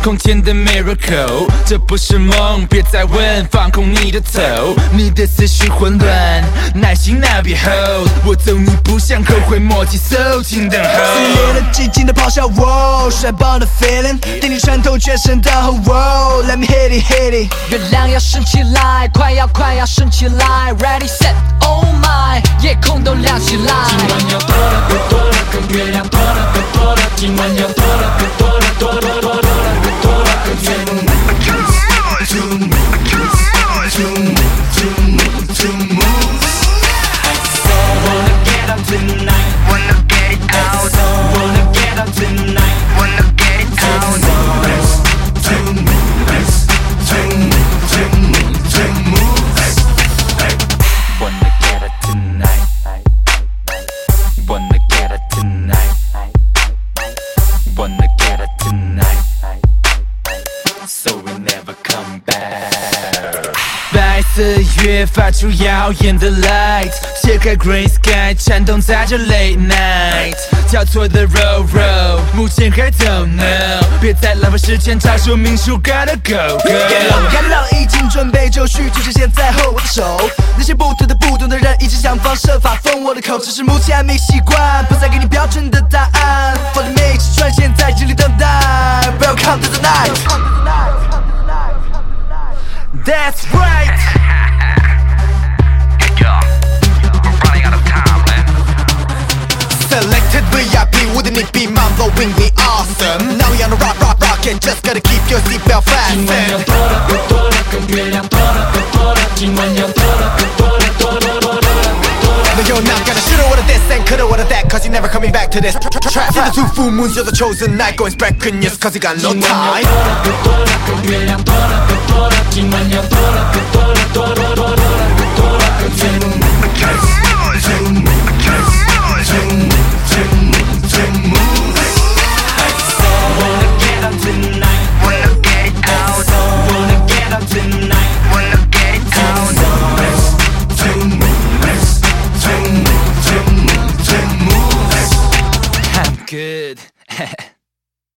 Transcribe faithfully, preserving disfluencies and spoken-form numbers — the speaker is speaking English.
空间的 miracle， 这不是梦，别再问，放空你的头。你的思绪混乱，耐心那别 hold， 我走你不想后悔，默契 so 请等候。 撕裂了寂静的咆哮，哦，帅爆的 feeling， 电力穿透全身的喉咙 ，Let me hit it hit it。 月亮要升起来，快要快要升起来 ，Ready set oh my， 夜空都亮起来。 今晚要多了更多了，跟月亮多了更多了，今晚要多了更多了，多多多多了更多了更多了。To move, to move, to move, to move. So wanna get up tonight, wanna get it out. So wanna get up tonight, wanna get it out. To move, to move, to move, to move. Wanna get it tonight, wanna get it tonight, wanna get it tonight, so we never come back. 白色月发出耀眼的 light， 切开 green sky， 颤动在这 late night， 交错的 roll roll， 目前还 don't know， 别再浪费时间找说明书 gotta go go。 Get low get low， 已经准备就绪，就出现在后我的手。那些不懂的不懂的人，一直想方设法封我的口，只是目前还没习惯，不再给你标准的答案。放着每一支串现在这里等待 ，Welcome to the night。That's right. Selected V I P, wouldn't it be mind-blowingly awesome? Now we on a rock, rock, rock, and just gotta keep your seatbelt 今晚要 fastened. 多了更多了，跟月亮多了更多了，今晚要多了更多了，多多多多了更多了。 No, you're not gonna shoulda, woulda this and coulda, woulda that, cause you're never coming back to this trap. See the two full moons, you're the chosen night, going spread good news, cause you got no 今晚要 time. 多了更多了，跟月亮多了更多了，今晚要多了更多了，多多多多了更多了更多了。